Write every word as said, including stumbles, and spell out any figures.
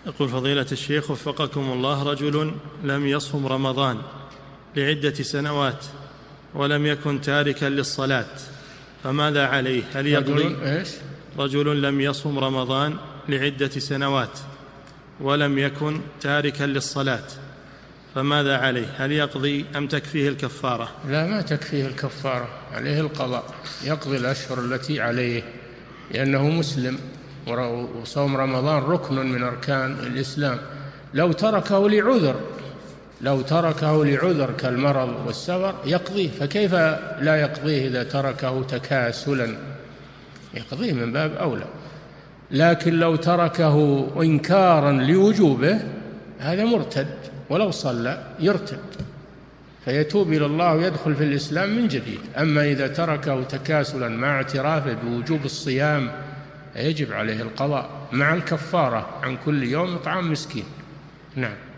يقول فضيلة الشيخ وفقكم الله، رجل لم يصم رمضان لعدة سنوات ولم يكن تاركا للصلاة، فماذا عليه؟ هل يقضي؟ رجل, إيش؟ رجل لم يصم رمضان لعدة سنوات ولم يكن تاركا للصلاة، فماذا عليه؟ هل يقضي أم تكفيه الكفارة؟ لا، ما تكفيه الكفارة، عليه القضاء، يقضي الأشهر التي عليه لأنه مسلم، وصوم رمضان ركن من أركان الإسلام. لو تركه لعذر لو تركه لعذر كالمرض والسفر يقضيه، فكيف لا يقضيه إذا تركه تكاسلا؟ يقضيه من باب أولى. لكن لو تركه إنكارا لوجوبه هذا مرتد، ولو صلى يرتد، فيتوب إلى الله ويدخل في الإسلام من جديد. أما إذا تركه تكاسلا مع اعترافه بوجوب الصيام يجب عليه القضاء مع الكفارة عن كل يوم إطعام مسكين. نعم.